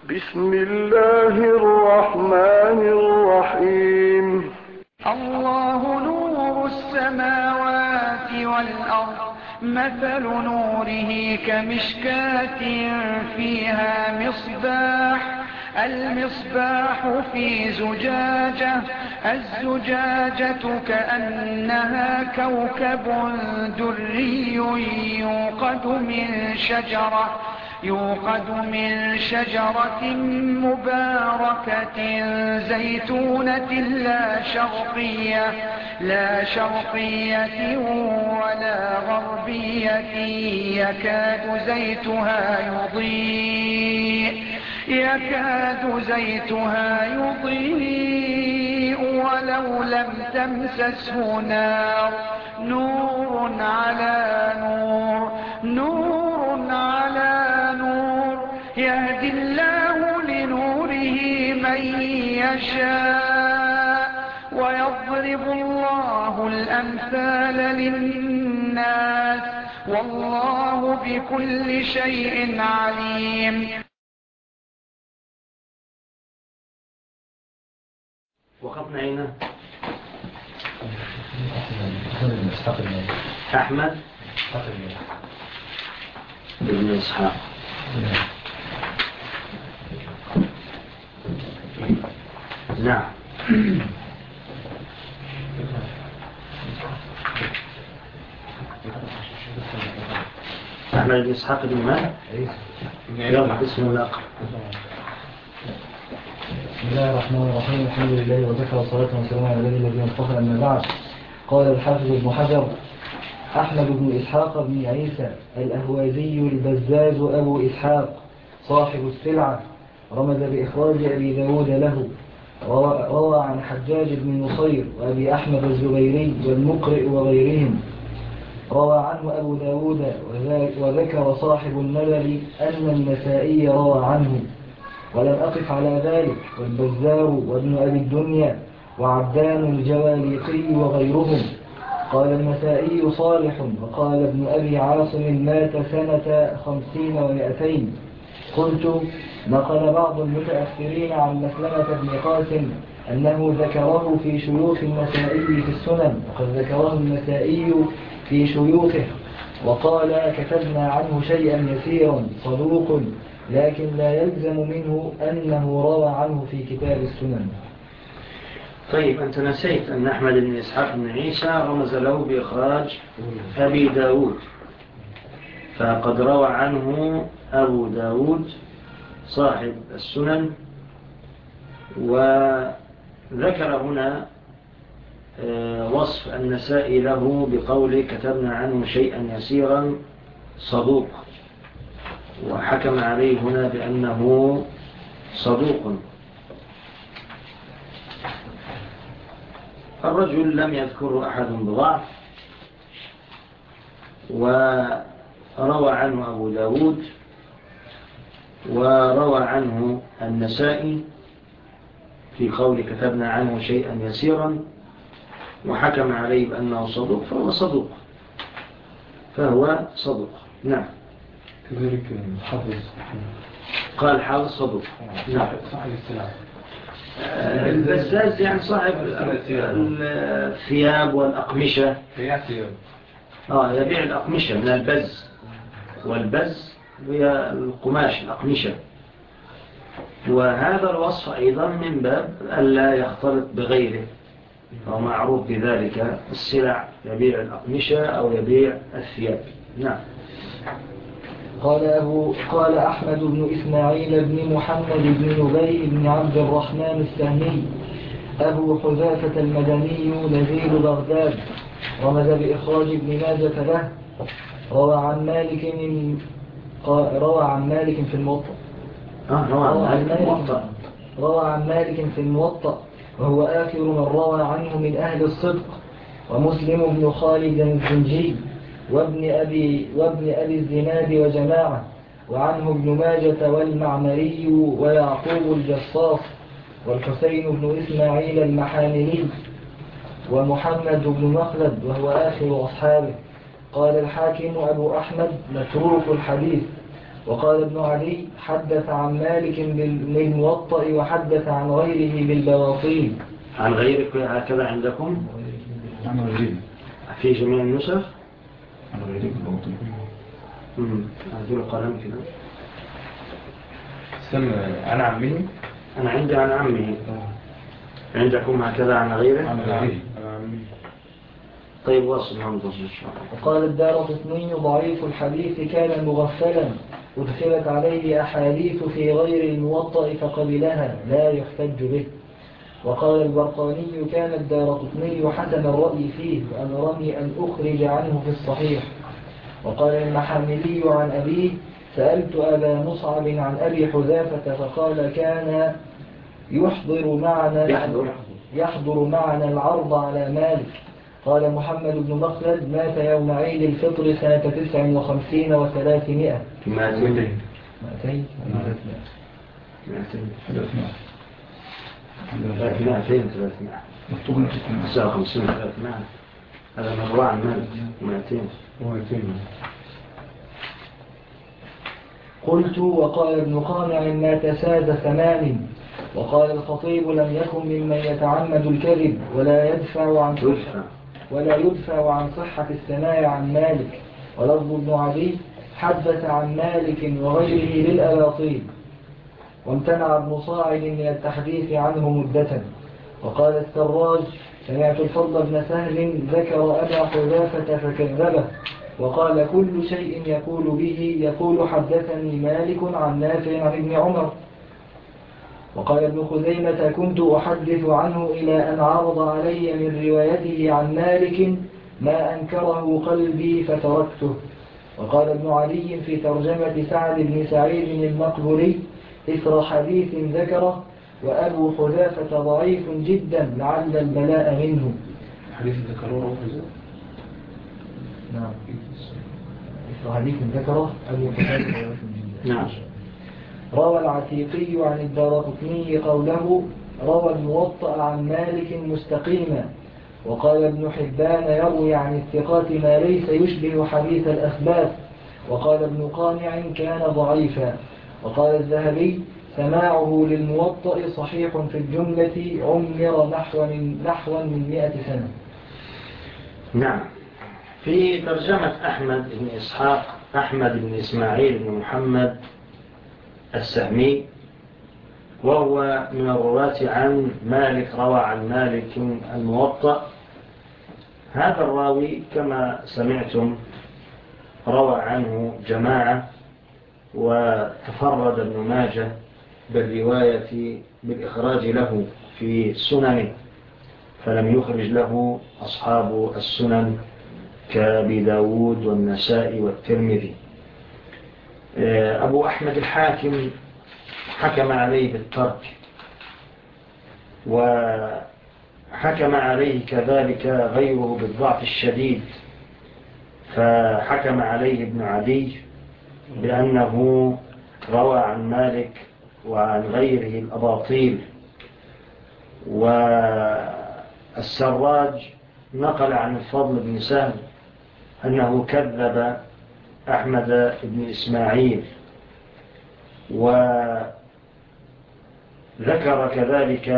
بسم الله الرحمن الرحيم. الله نور السماوات والأرض، مثل نوره كمشكاة فيها مصباح، المصباح في زجاجة، الزجاجة كأنها كوكب دري يوقد من شجرة مباركة زيتونة لا شرقية ولا غربية، يكاد زيتها يضيء ولو لم تمسسه نار، نور على نور، يهدي الله لنوره من يشاء، ويضرب الله الأمثال للناس، والله بكل شيء عليم. وقفنا هنا أحمد بن إسحاق. نعم. أحمد بن إسحاق بن من؟ يلا بسم الله. بسم الله الرحمن الرحيم، الحمد لله وكفى والصلاة والسلام على الذين اصطفى. أما بعد، قال الحافظ ابن حجر: أحمد بن إسحاق بن عيسى الأهوازي البزاز أبو إسحاق صاحب السلعة، رمز بإخراج أبي داود له. روى عن حجاج بن نصير وأبي أحمد الزبيري والمقرئ وغيرهم. روى عنه أبو داود، وذكر صاحب النبل أن النسائي روى عنه، ولم أقف على ذلك، والبزار وابن أبي الدنيا وعبدان الجواليقي وغيرهم. قال النسائي صالح، وقال ابن أبي عاصم مات سنة 50 و200. قلت: نقل بعض المتأخرين عن مسلمة بن قاسم أنه ذكره في شيوخ النسائي في السنن، وقد ذكره النسائي في شيوخه، وقال: كتبنا عنه شيئا يسيرا، صدوق، لكن لا يلزم منه أنه روى عنه في كتاب السنن. طيب، أنت نسيت أن أحمد بن إسحاق بن عيسى رمز له بإخراج أبي داود، فقد روى عنه أبو داود صاحب السنن، وذكر هنا وصف النسائي له بقوله: كتبنا عنه شيئا يسيرا، صدوق، وحكم عليه هنا بأنه صدوق. الرجل لم يذكره أحد بضعف، وروى عنه أبو داود، وروى عنه النسائي في قول كتبنا عنه شيئا يسيرا، وحكم عليه بأنه صدوق، فهو صدوق. نعم. كذلك حافظ، قال حافظ صدوق. نعم. صاحب السلعة البزاز يعني صاحب الثياب والأقمشة. يبيع الأقمشة من البز، والبز هي القماش، الأقمشة. وهذا الوصف أيضا من باب ألا يختلط بغيره، ومعروف بذلك السلع، يبيع الأقمشة أو يبيع الثياب. نعم. قال أحمد بن إسماعيل بن محمد بن نبي بن عبد الرحمن السهمي أبو حذافة المدني نزيل بغداد، رمز بإخراج ابن ماجة له. روى عن مالك في الموطأ. روى عن مالك في الموطأ، وهو آخر من روى عنه من أهل الصدق، ومسلم بن خالد الزنجي وابن أبي الزناد وجماعة، وعنه ابن ماجة والمعمري ويعقوب الجصاص والحسين بن إسماعيل المحاملي ومحمد بن مخلد، وهو آخر أصحابه. قال الحاكم أبو أحمد متروك الحديث، وقال ابن علي حدث عن مالك بالموطأ وحدث عن غيره بالبواطيل. عن غيرك هكذا عندكم؟ عن غيري في جميع النسخ؟ عن غيري بالبواطيل. أنزل قلم كده. استنى، عن عمه. أنا عندي عن عمه. عندكم هكذا عن غيره؟ عن غيري. عن عمه. طيب وصل ننظر إن شاء الله. وقال الدارقطني ضعيف الحديث كان مغفلا أدخلت عليه أحاديث في غير الموطأ فقبلها لا يحتج به. وقال البرقاني كان الدارقطني حسن الرأي فيه وأمرني أن أخرج عنه في الصحيح. وقال المحاملي عن أبيه سألت أبا مصعب عن أبي حذافة فقال كان يحضر معنا العرض على مالك. قال محمد بن مخلد مات يوم عيد الفطر سنة 59 و300. 200 مكتوب لك 59 300. هذا مروع عن مالك 200. قلت وقال ابن قانع مات ساد 8. وقال الخطيب لم يكن ممن يتعمد الكذب ولا يدفع عن صحة السماع عن مالك. ولفظ ابن عدي حدث عن مالك وغيره للأباطيل. وامتنع ابن صاعد من التحديث عنه مدة. وقال السراج سمعت الفضل بن سهل ذكر أبا حذافة فكذبه وقال كل شيء يقول به يقول حدثني مالك عن نافع عن ابن عمر. وقال ابن خزيمة كنت أحدث عنه إلى أن عرض علي من روايته عن مالك ما أنكره قلبي فتركته. وقال ابن علي في ترجمة سعد بن سعيد المقبري إثر حديث ذكره وأبو حذافة ضعيف جدا لعل البلاء منه. حديث ذكره نعم إثر حديث ذكره أبو حذافة ضعيف جدا. نعم. روى العتيقي عن الدارقطني قوله روى الموطأ عن مالك مستقيما. وقال ابن حبان يروي عن الثقات ما ليس يشبه حديث الأثبات. وقال ابن قانع كان ضعيفا. وقال الذهبي سماعه للموطأ صحيح في الجملة عمر نحو من 100 سنة. نعم. في ترجمة أحمد بن إسحاق أحمد بن إسماعيل بن محمد السهمي وهو من الرواة عن مالك روى عن مالك الموطأ. هذا الراوي كما سمعتم روى عنه جماعة وتفرد ابن ماجه بالرواية بالإخراج له في سننه فلم يخرج له أصحاب السنن كأبي داود والنسائي والترمذي. أبو أحمد الحاكم حكم عليه بالترك وحكم عليه كذلك غيره بالضعف الشديد فحكم عليه ابن عدي بأنه روى عن مالك وعن غيره الأباطيل. والسراج نقل عن الفضل بن سهل أنه كذب أحمد بن إسماعيل وذكر كذلك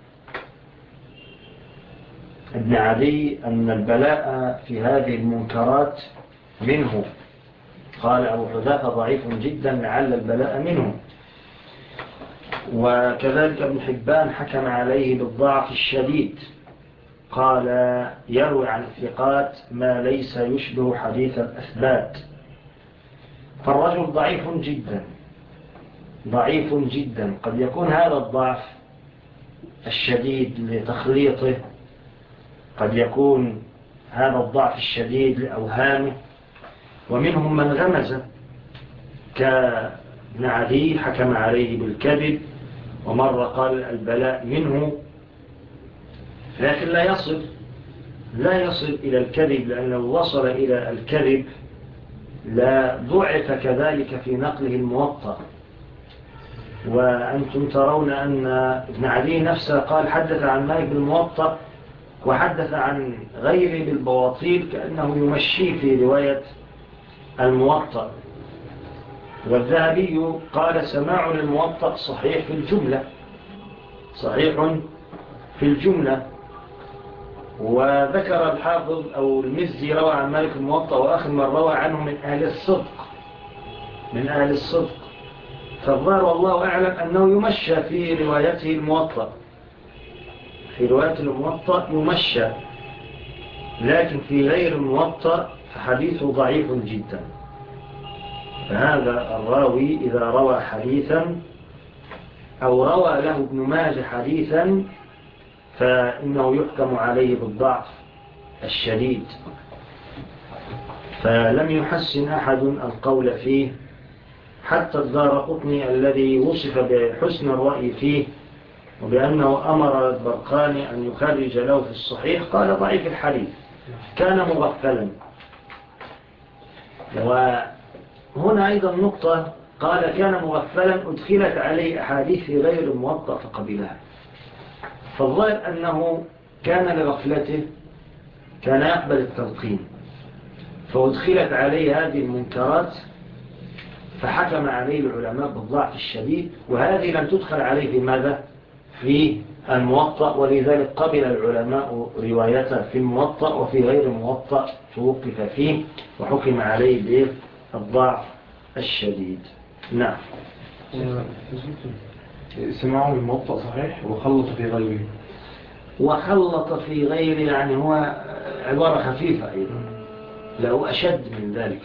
ابن عدي أن البلاء في هذه المنكرات منه. قال أبو حذافة ضعيف جدا لعل البلاء منه. وكذلك ابن حبان حكم عليه بالضعف الشديد قال يروي عن الثقات ما ليس يشبه حديث الأثبات. فالرجل ضعيف جدا. قد يكون هذا الضعف الشديد لتخليطه قد يكون هذا الضعف الشديد لأوهامه. ومنهم من غمز كابن عدي حكم عليه بالكذب ومرة قال البلاء منه لكن لا يصل إلى الكذب لأنه لو وصل إلى الكذب لا ضعف كذلك في نقله الموطأ. وأنتم ترون أن ابن عدي نفسه قال حدث عن مالك بالموطأ وحدث عن غيره بالبواطيل كأنه يمشي في رواية الموطأ. والذهبي قال سماع الموطأ صحيح في الجملة، صحيح في الجملة. وذكر الحافظ أو المزي روى عن مالك الموطأ وآخر من روى عنه من أهل الصدق، من أهل الصدق. فالظاهر والله أعلم أنه يمشى في روايته الموطأ، في رواية الموطأ يمشى، لكن في غير الموطأ فحديثه ضعيف جدا. فهذا الراوي إذا روى حديثا أو روى له ابن ماجه حديثا فإنه يحكم عليه بالضعف الشديد. فلم يحسن أحد القول فيه، حتى الدارقطني الذي وصف بحسن الرأي فيه وبأنه أمر البرقاني أن يخرج له في الصحيح قال ضعيف الحديث، كان مغفلا. وهنا أيضا نقطة، قال كان مغفلا أدخلت عليه أحاديث في غير الموطأ فقبلها. فالظاهر أنه كان لغفلته كان يقبل التلقين، فأدخلت عليه هذه المنكرات فحكم عليه العلماء بالضعف الشديد، وهذه لم تدخل عليه في ماذا؟ في الموطأ، ولذلك قبل العلماء روايته في الموطأ، وفي غير الموطأ توقف فيه وحكم عليه بالضعف الشديد. نعم. سماعه الموطأ صحيح وخلط في غيره. وخلط في غيره يعني هو عبارة خفيفة أيضا، له أشد من ذلك.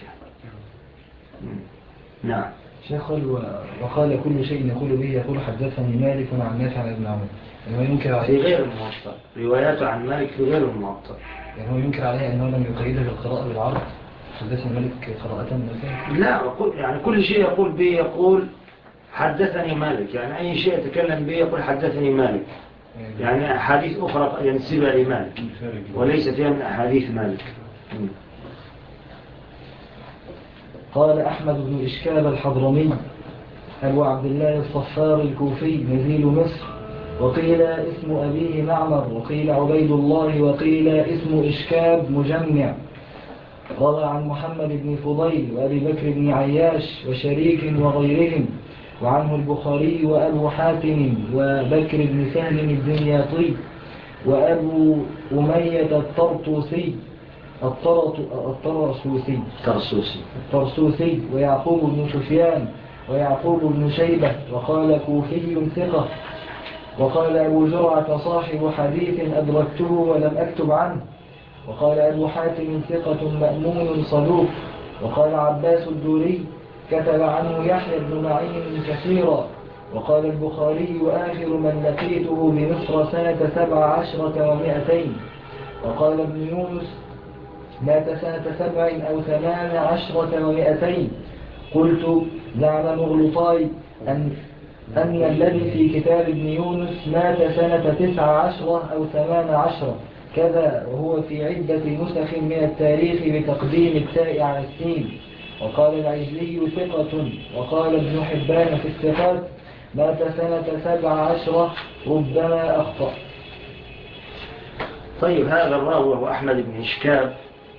نعم. شيخ وقال كل شيء يقول به يقول حدثني مالك عن نافع عن ابن عمر. يعني هو ينكر في غير الموطأ، رواياته عن مالك في غير الموطأ. يعني هو ينكر عليه أنه لم يقيده بالقراءة بالعرض، حدثني مالك قراءة مثلا. لا، يعني كل شيء يقول به يقول حدثني مالك، يعني أي شيء يتكلم به يقول حدثني مالك، يعني أحاديث أخرى ينسبها لمالك وليس فيها من أحاديث مالك. قال أحمد بن إشكاب الحضرمي أبو عبد الله الصفار الكوفي نزيل مصر، وقيل اسم أبيه معمر، وقيل عبيد الله، وقيل اسم إشكاب مجمع. روى عن محمد بن فضيل وأبي بكر بن عياش وشريك وغيرهم، وعنه البخاري وأبو حاتم وبكر بن سهل الدنياطي وأبو أمية الطرسوسي ويعقوب بن سفيان ويعقوب بن شيبة، وقال كوفي ثقة. وقال أبو زرعة صاحب حديث أدركته ولم أكتب عنه. وقال أبو حاتم ثقة مأمون صدوق. وقال عباس الدوري كتب عنه يحيى بن معين كثيرا. وقال البخاري آخر من لقيته بمصر سنة 17 و200. وقال ابن يونس مات سنة 7 أو 18 و200. قلت زعم مغلطاي أن الذي في كتاب ابن يونس مات سنة 19 أو 18 كذا، وهو في عدة نسخ من التاريخ بتقديم التاء على السين. وقال العجلي ثقة. وقال ابن حبان في الثقات مات سنة 17 ربما أخطأ. طيب، هذا الراوي هو أحمد بن إشكاب،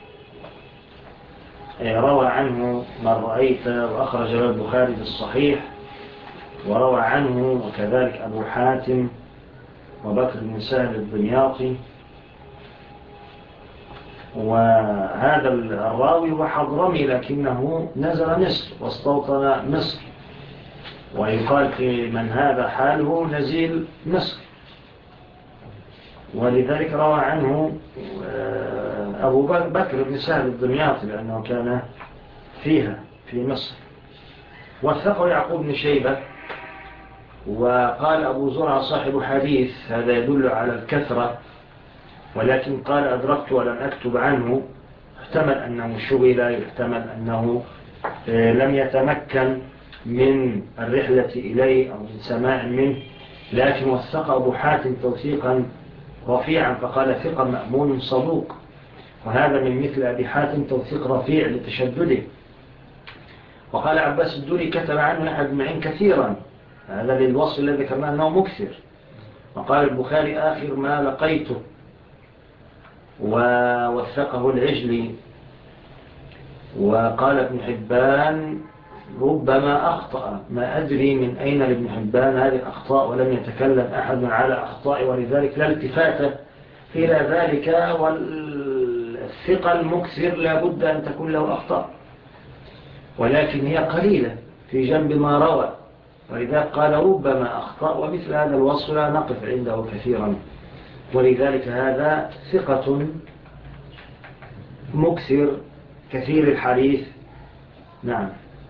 روى عنه من رأيت وأخرج له البخاري في الصحيح، وروى عنه وكذلك أبو حاتم وبكر بن سهل الدنياطي. وهذا الراوي هو حضرمي لكنه نزل مصر واستوطن مصر، ويقال في من هذا حاله نزيل مصر، ولذلك روى عنه أبو بكر بن سهل الدنياطي لأنه كان فيها في مصر. وثقه يعقوب بن شيبة. وقال أبو زرعة صاحب حديث، هذا يدل على الكثرة، ولكن قال أدركت ولم أكتب عنه، احتمل أنه شغل، يحتمل أنه لم يتمكن من الرحلة إليه أو من سماع منه، لكن وثق أبو حاتم توثيقا رفيعا فقال ثقة مأمون صدوق، وهذا من مثل أبي حاتم توثيق رفيع لتشدده. وقال عباس الدوري كتب عنه يحيى بن معين كثيرا، هذا للوصف الذي ذكرناه أنه مكثر. وقال البخاري آخر ما لقيته، ووثقه العجلي. وقال ابن حبان ربما أخطأ، ما أدري من أين لابن حبان هذه الأخطاء، ولم يتكلم أحد على أخطاء، ولذلك لا التفات إلى ذلك، والثقة المكثر لا بد أن تكون له أخطاء، ولكن هي قليلة في جنب ما روى، ولذلك قال ربما أخطأ، ومثل هذا الوصف لا نقف عنده كثيرا، ولذلك هذا ثقة مكثر كثير الحديث. نعم.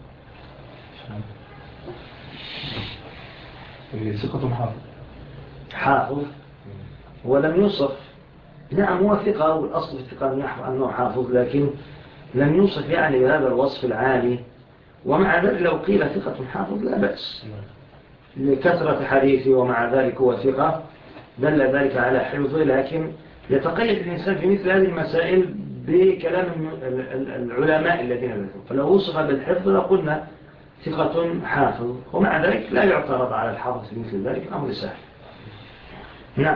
ثقة حافظ. حافظ ولم يوصف. نعم هو ثقة، والأصل في الثقة أنه حافظ، لكن لم يوصف يعني بهذا الوصف العالي، ومع ذلك لو قيل ثقة حافظ لا بأس لكثرة حديثه، ومع ذلك هو ثقة دل ذلك على حفظه، لكن يتقيد الإنسان في مثل هذه المسائل بكلام العلماء الذين ذكروا، فلو وصف بالحفظ لقلنا ثقة حافظ، ومع ذلك لا يعترض على الحافظ في مثل ذلك، أمر سهل. نعم.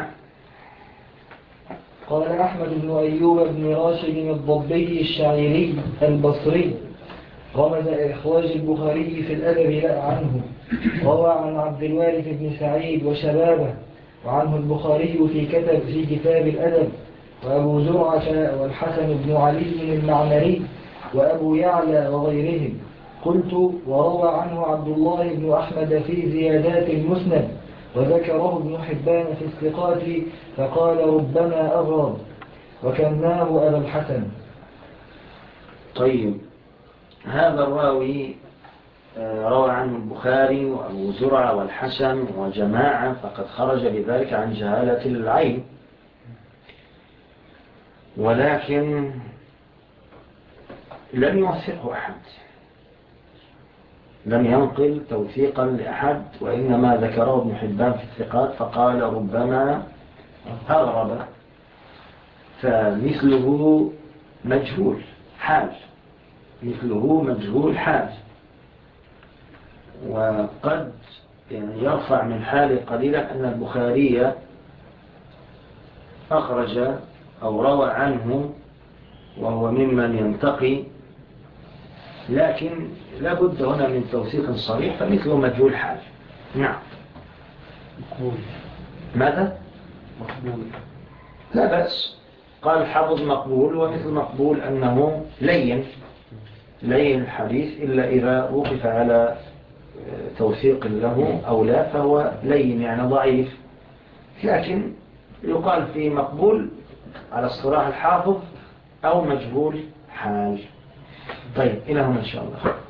قال أحمد بن أيوب بن راشد الضبي الشعيري البصري رمز إخراج البخاري في الأدب لا عنه، روى عن عبد الوارث بن سعيد وشبابه، وعنه البخاري في كتاب الأدب، وأبو زرعة والحسن بن علي المعمري وأبو يعلى وغيرهم. قلت: وروى عنه عبد الله بن أحمد في زيادات المسند، وذكره ابن حبان في الثقات فقال ربما أغرب، وكناه أبا الحسن. طيب، هذا الراوي روى عنه البخاري وأبو زرعة والحسن وجماعة، فقد خرج بذلك عن جهالة العين، ولكن لم يوثقه أحد، لم ينقل توثيقا لأحد، وإنما ذكره ابن حبان في الثقات فقال ربما أغرب، فمثله مجهول حال، مثله مجهول حال، وقد يعني يرفع من حاله قليلا أن البخاري أخرج أو روى عنه وهو ممن ينتقي، لكن لا بد هنا من توثيق صريح، فمثله مجهول حال. نعم. مقبول. ماذا؟ مقبول. لا بأس. قال الحافظ مقبول، ومثل مقبول أنه لين الحديث، إلا إذا وقف على توثيق له أو لا فهو لين يعني ضعيف، لكن يقال في مقبول على اصطلاح الحافظ أو مجهول حال. طيب، إلى هنا إن شاء الله.